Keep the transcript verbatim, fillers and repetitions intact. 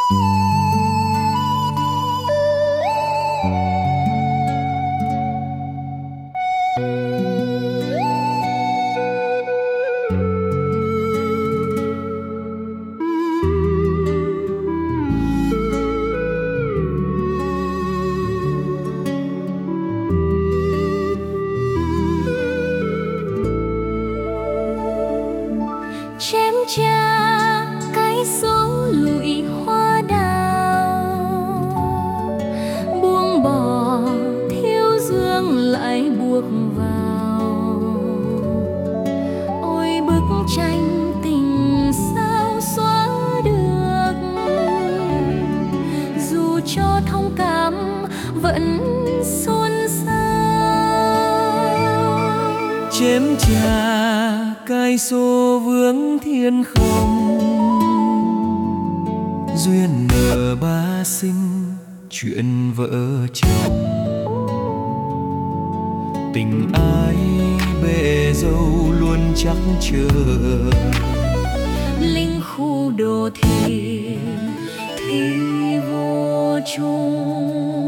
chém cha cái số lụi hoa đào, buông bỏ thiếu dương lại buộc vào. Ôi bức tranh tình sao xóa được, dù cho thông cảm vẫn xôn xao. Chém cha cái số vướng thiên không, duyên nợ ba sinh chuyện vợ chồng. Tình ai bể dâu luôn chắc chờ, linh khu đồ thì thì vô chung.